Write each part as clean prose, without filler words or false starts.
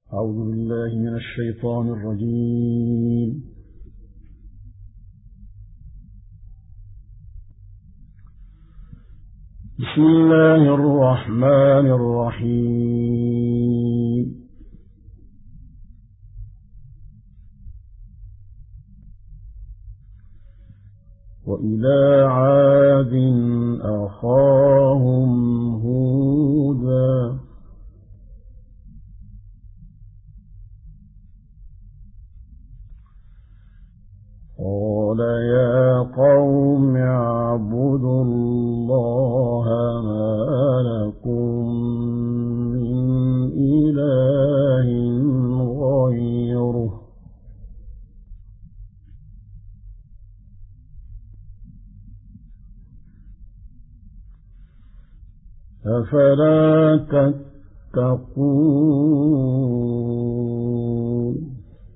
أعوذ بالله من الشيطان الرجيم. بسم الله الرحمن الرحيم. وإلى عاد أخاهم هودا قال يا قوم اعبدوا الله ما لكم من إله غيره أفلا تتقون.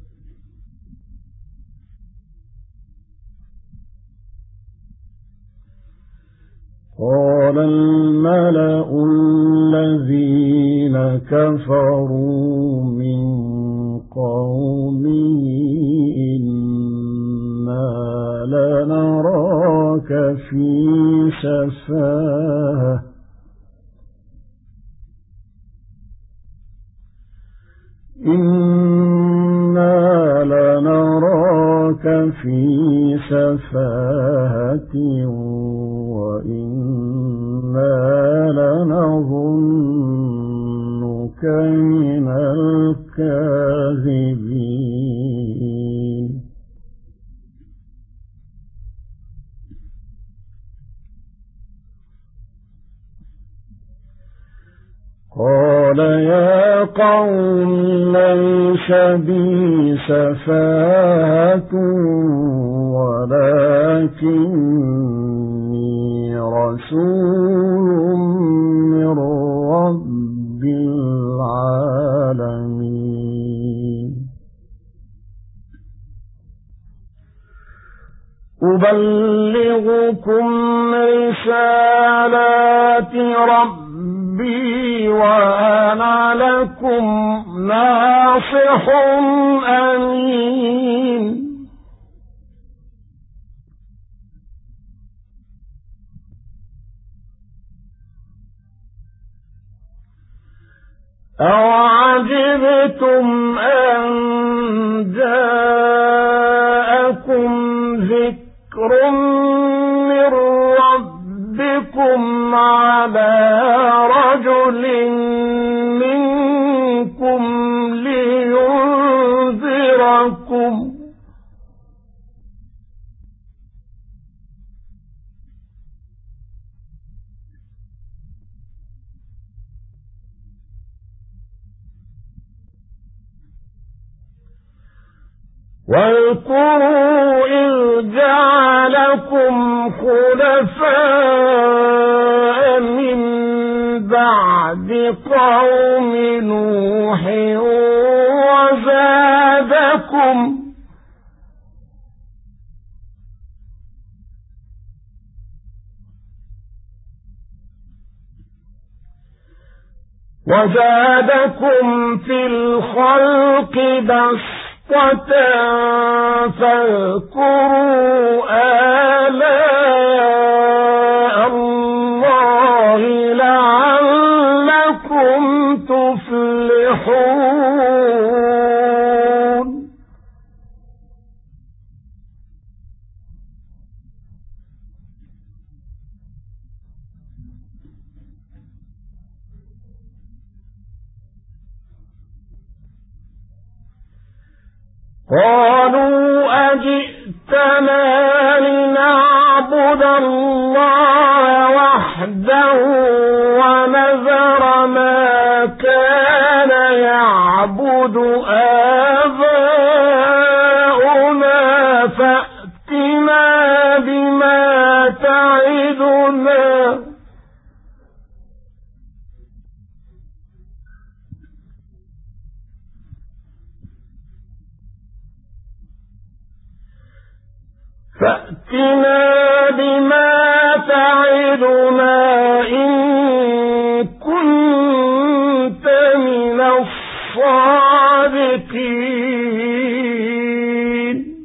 قال الملأ الذين كفروا من قومه إنا لنراك في سفاهة وإنا لنظنك من الكاذبين. قال يا قوم ليس بي سفاهة ولكني رسول من رب العالمين أبلغكم رسالات ربي وأنا لكم ناصح أمين. أوعجبتم أن جاءكم ذكر من ربكم على رجل منكم لينذركم واذكروا إذ جعلكم خلفاء من بعد قوم نوح وزادكم في الخلق بسطة فاذكروا آلاء الله لعلكم تفلحون. قالوا أجئتنا لنعبد الله وحده ونذر ما كان يعبد آباؤنا فأتنا بما تعدنا إن كنت من الصادقين. الصادقين.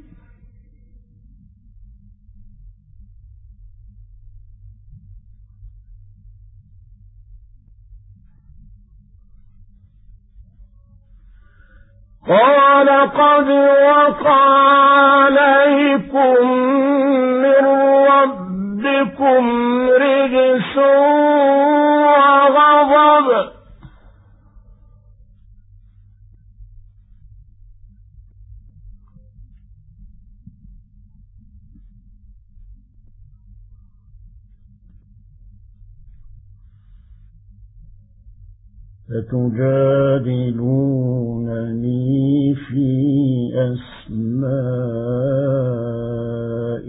قال قد وقع عليكم من ربكم رجس وغضب فتجادلونني في أسماء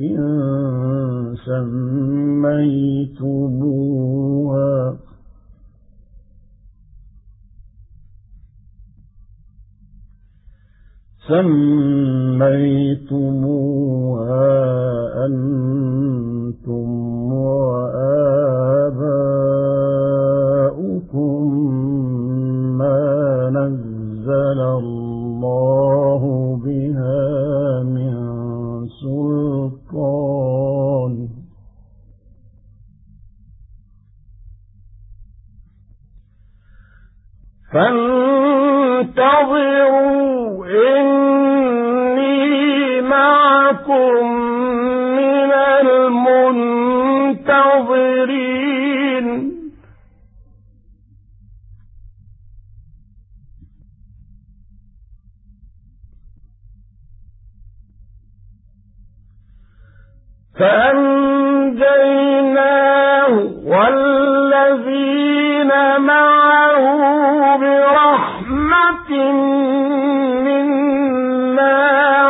سميتموها أنتم وآباؤكم ما نزل الله بها من سلطان فانتظروا إني معكم من المنتظرين. فأنجيناه والذين معه برحمة منا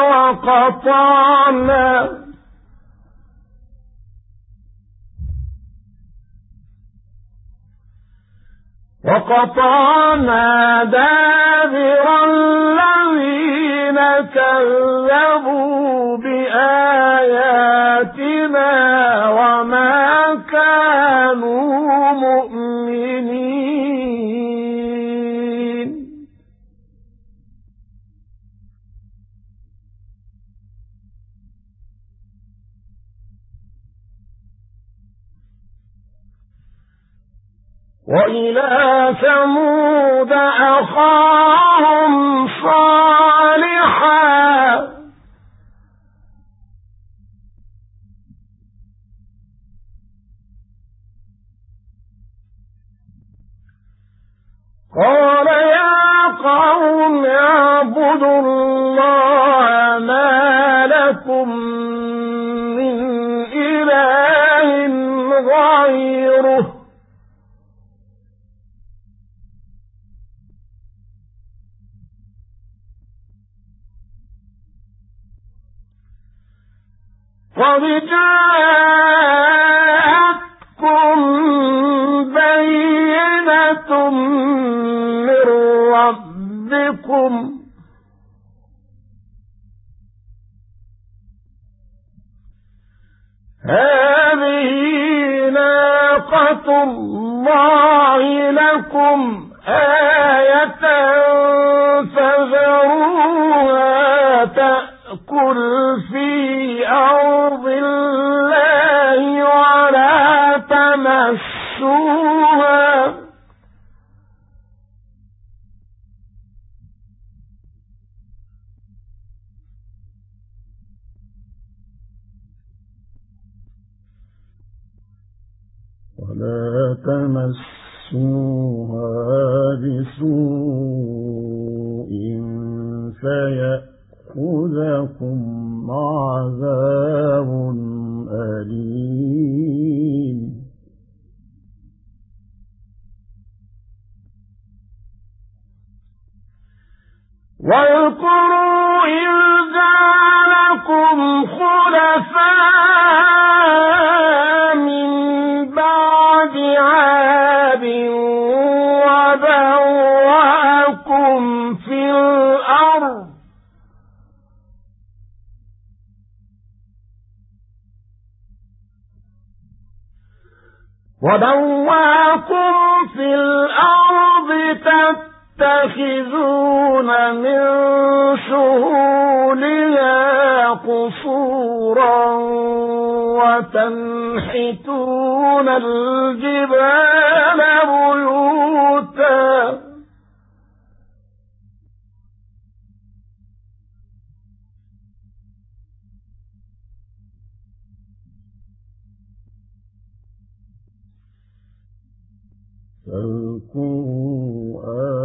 وقطعنا دابر الذين كذبوا بآياتنا وما كانوا مؤمنين. وإلى ثمود أخاهم صالحا قال يا قوم اعبدوا الله ما لكم من إله غيره قد جاءتكم بينة من ربكم هذه ناقة الله لكم آية فذروها تأكل في أرض الله ولا تمسوها بسوء فيأخذكم عذاب أليم. واذكروا إذ جعلكم خلفاء من بعد عاد وبوأكم في الأرض تتخذون من سهولها قصورا وتنحتون الجبال بيوتا فاذكروا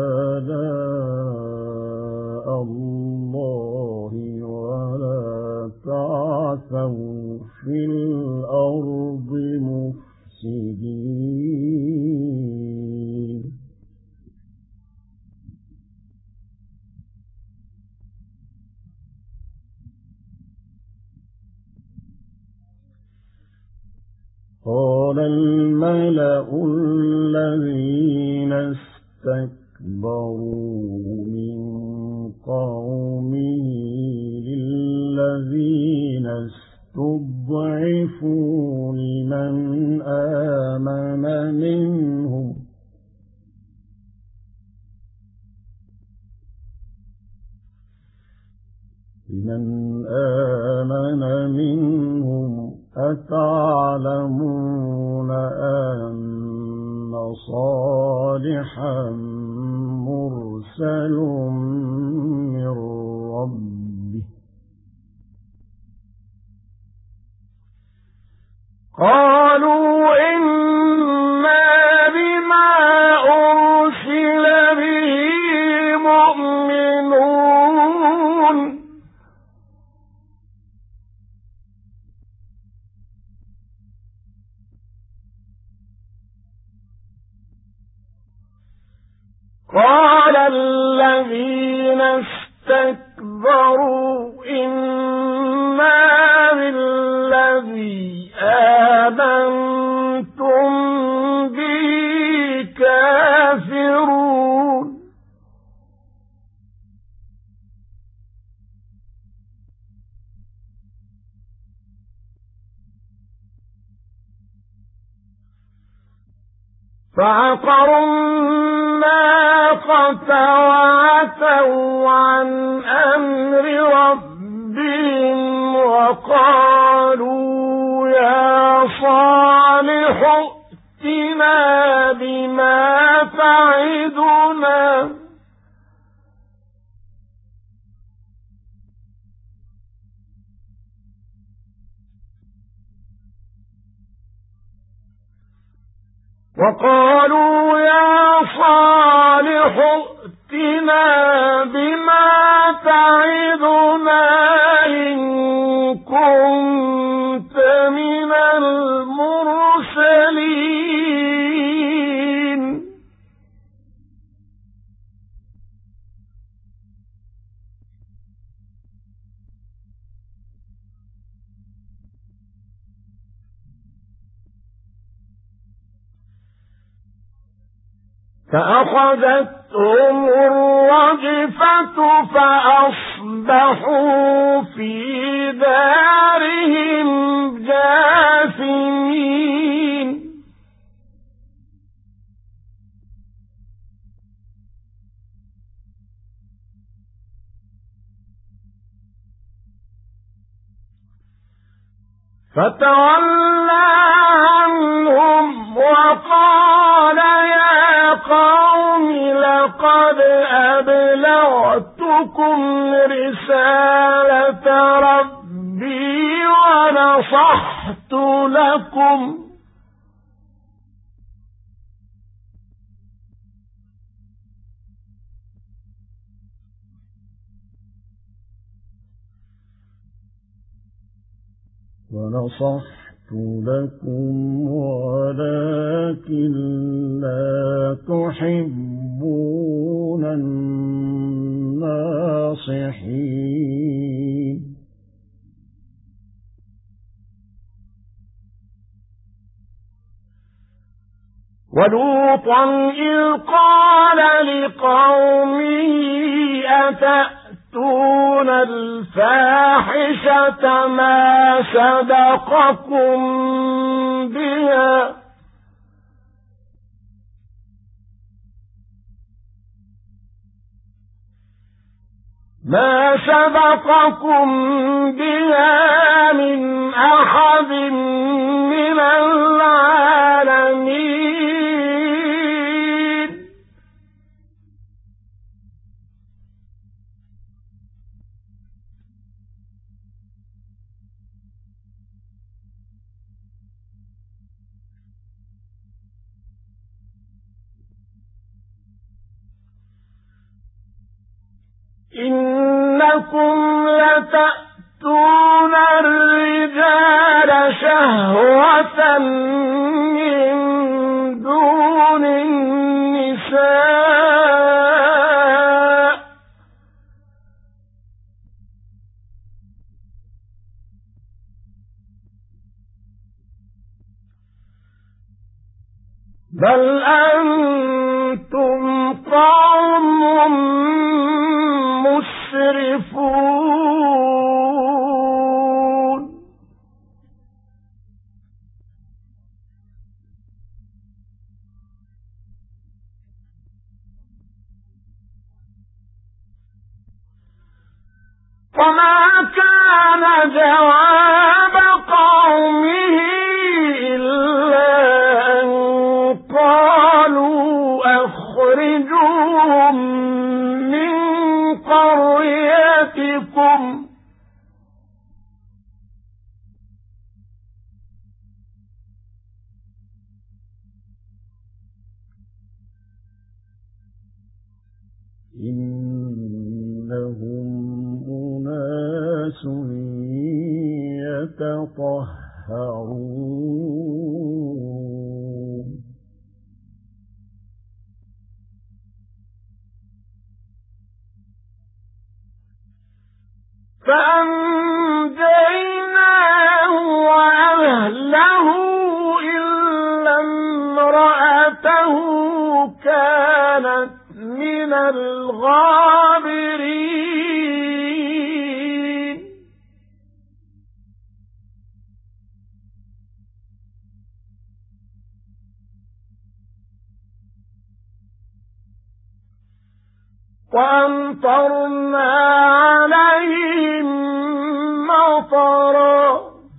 آلاء الله ولا تعثوا في الأرض مفسدين قال الملأ الذين استكبروا من قومه للذين استضعفوا لمن آمن منهم أتعلمون أن صالحا مرسل من ربه قالوا إنا بما أرسل به مؤمنون قال الذين استكبروا إنا بالذي آمنتم به كافرون فعقروا الناقة وعتوا عن أمر ربهم وقالوا يا صالح ائتنا بما تعدنا إن كنت من المرسلين فأخذتهم الرجفة فأصبحوا في دارهم جاثمين فتولى عنهم وقال يا قوم لقد أبلغتكم رسالة ربي ونصحت لكم ولكن لا تحبون الناصحين ولوطا إذ قال لقومه أتأتون الفاحشة ما سبقكم بها ما سبقكم بها من أحد من العالمين إنكم لتأتون الرجال شهوة من دون النساء بل أنتم قوم مسرفون وما كان جواب قومه إلا أن قالوا أخرجوهم من قريتكم إنهم أناس يتطهرون فأنجيناه وأهله إلا امرأته كانت من الغابرين وأمطرنا عليهم مطرا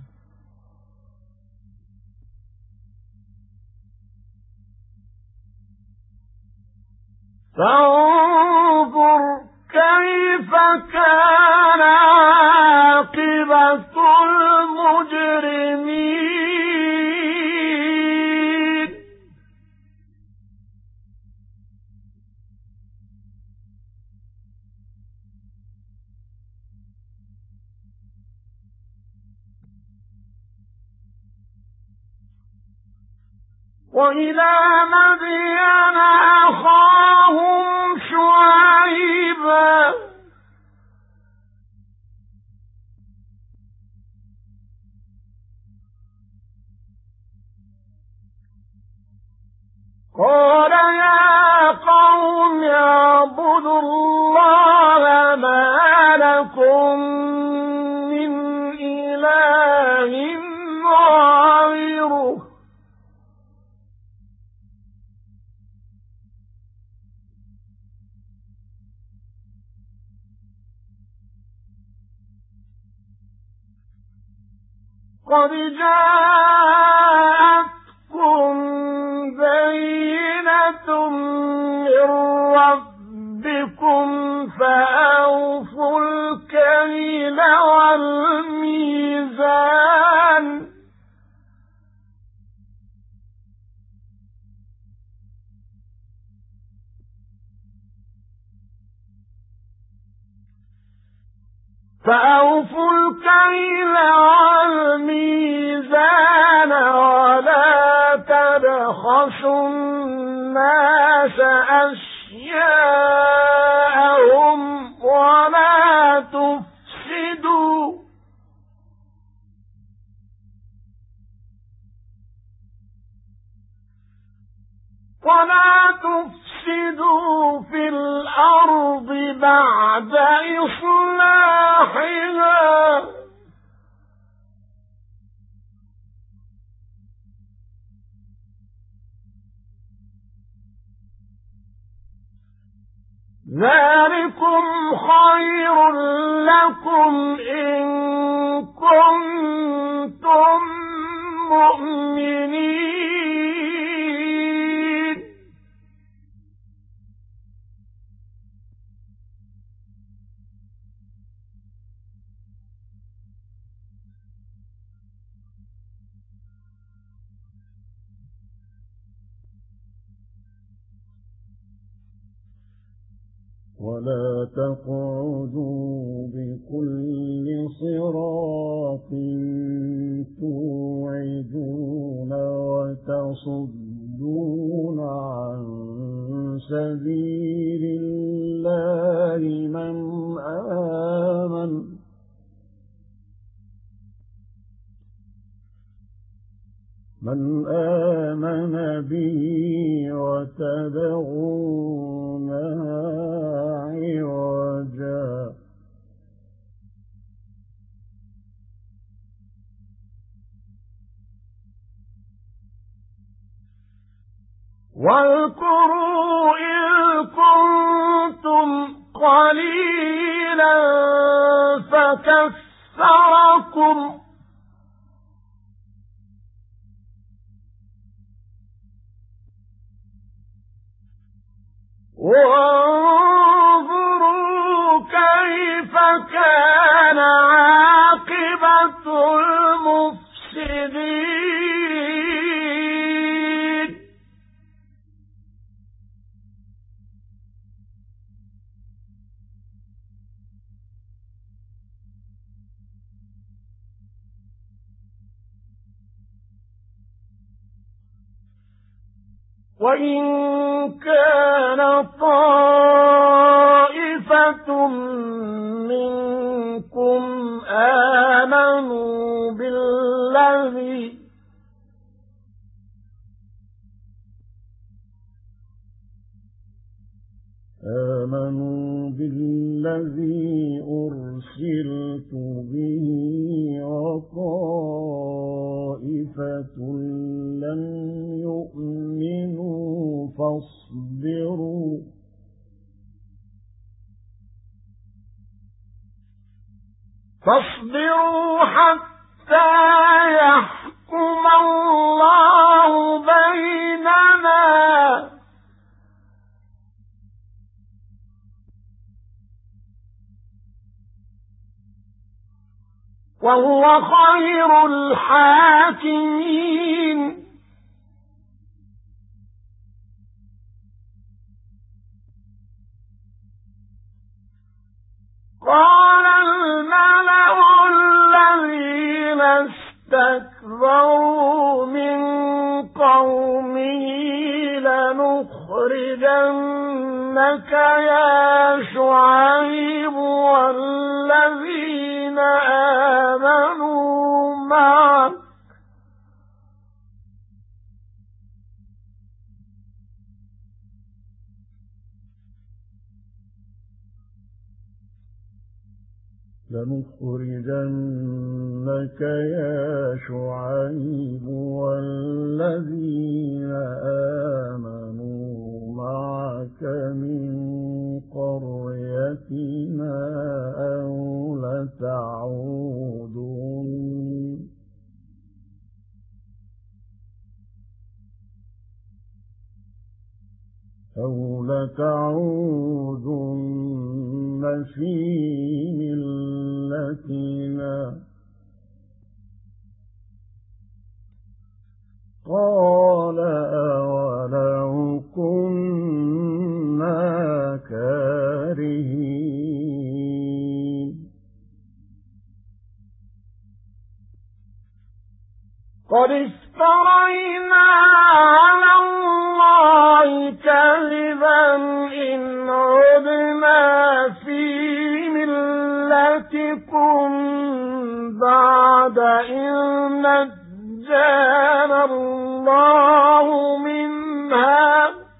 فانظر كيف كان عاقبة المجرمين وإلى مدين أخاهم شعيبا قال يا قوم اعبدوا الله ما لكم من إله غيره قد جاءتكم بينة من ربكم فأوفوا الكيل والميزان ولا تبخسوا الناس أشياءهم ولا تفسدوا في الأرض بعد إصلاحها ذلكم خير لكم إن كنتم مؤمنين. ولا تقعدوا بكل صراط توعدون وتصدون عن سبيل الله من آمن به وتبغونها عوجا واذكروا إذ كنتم قليلا فكثركم وانظروا كيف كان عاقبة المفسدين. وإن كان طائفة منكم آمنوا بالذي أرسلت به وطائفة لم يؤمنوا فاصبروا حتى يحكم الله بيننا وهو خير الحاكمين. قال الملأ الذين استكبروا من قومه لنخرجنك يا شعيب والذين آمنوا معك من قريتنا أو لتعودن في ملتنا. قال أولو كنا كارهين. قد افترينا على الله كذبا إن عدنا في ملتكم بعد إذ نجانا الله منها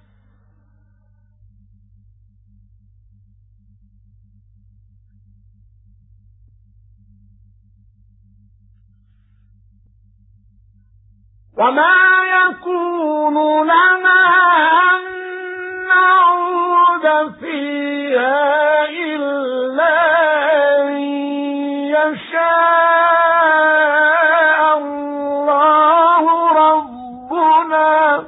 وما يكون لنا أن نعود فيها يشاء الله يشاء الله ربنا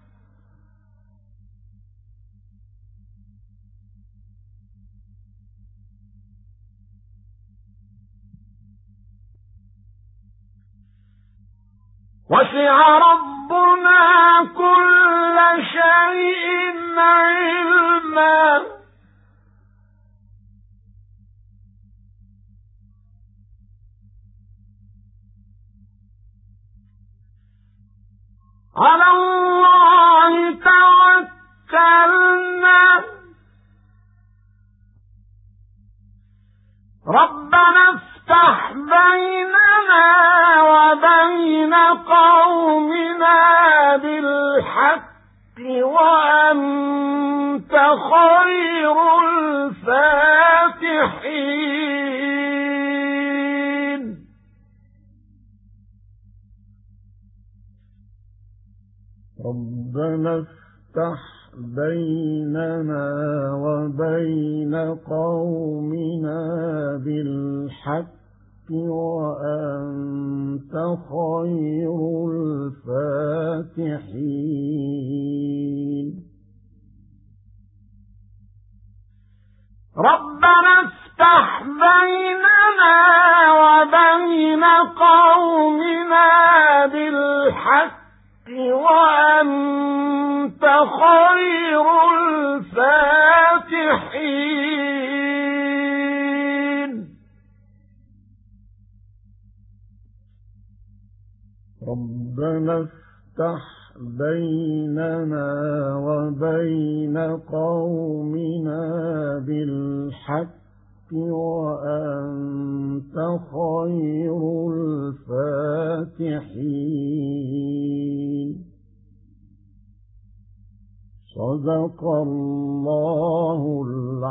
وسع ربنا كل شيء علما على الله توكلنا ربنا افتح بيننا وبين قومنا بالحق وأنت خير الفاتحين ربنا افتح بيننا وبين قومنا بالحق وأنت خير الفاتحين ربنا افتح بيننا وبين قومنا بالحق وأنت خير الفاتحين ربنا افتح بيننا وبين قومنا بالحق وأنت خير الفاتحين صدق الله العظيم.